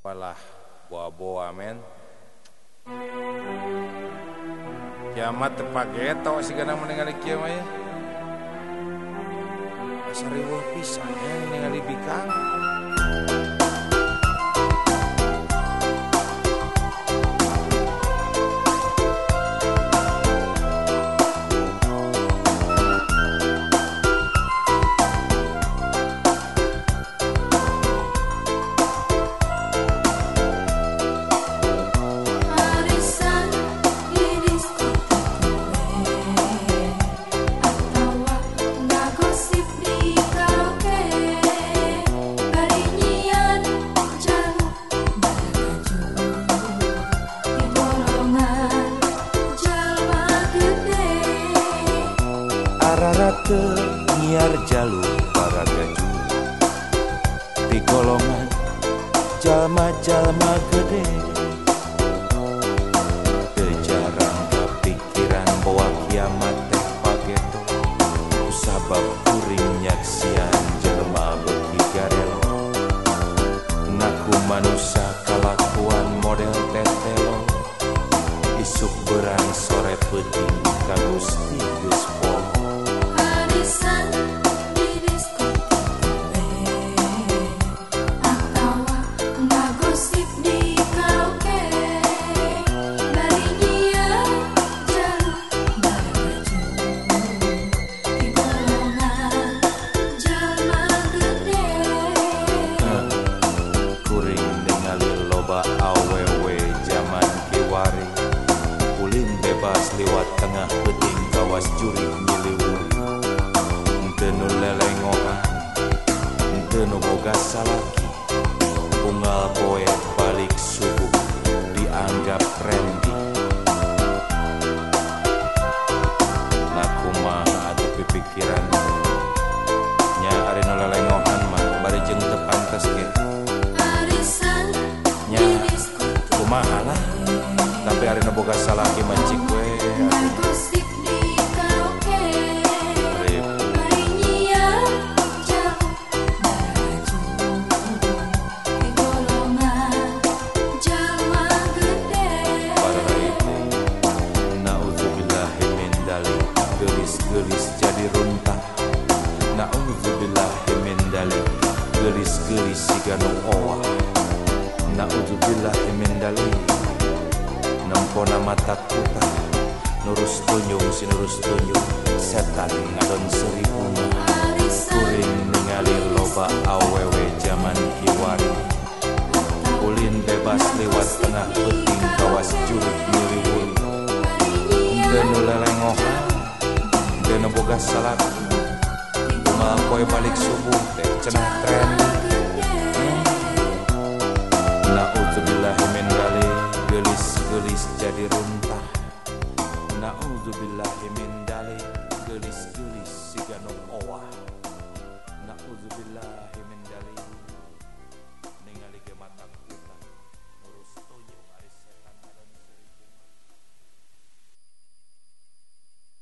Walah boa-boa men. Kiamat tepageto sigana ningali kieu mah ya. Asa riweuh pisan ya ningali bikang. Ararate nyiar jalur para gaju di golongan jalma-jalma gede teu jarang kepikiran bahwa kiamat teh pageto sabab kuring nyaksian jelema beuki garelo ngaku manusia kalakuan model tetelo isuk berang sore peuting ka Gusti geus poho. Awewe zaman kiwari ulin bebas lewat tengah peting kawas jurik nyiliwuri henteu nu lelengohan henteu nu boga salaki unggal poe balik subuh dianggap trendy nah kumaha atuh pipikiran nya ari nu lelengohan mah bari jeung teu pantes ge kumaha lah tapi hari nu boga salaki mancik we gelis jadi runtah naudzubillahi min dalik gelis-gelis siga nu owah naudzubillahi min dalik nempona mata kuta nurus tunjung si nurus tunjung setan ngadon seribunga kuring ningali loba awewe zaman kiwari ulin bebas lewat tengah peting kawas jurik nyiliwun henteu nu lelengohan henteu nu boga salaki unggal poe balik subuh teh cenah trendy naudzubillahi min dalik gelis-gelis jadi runtah naudzubillahi min dalik gelis-gelis siga nu owah naudzubillahi min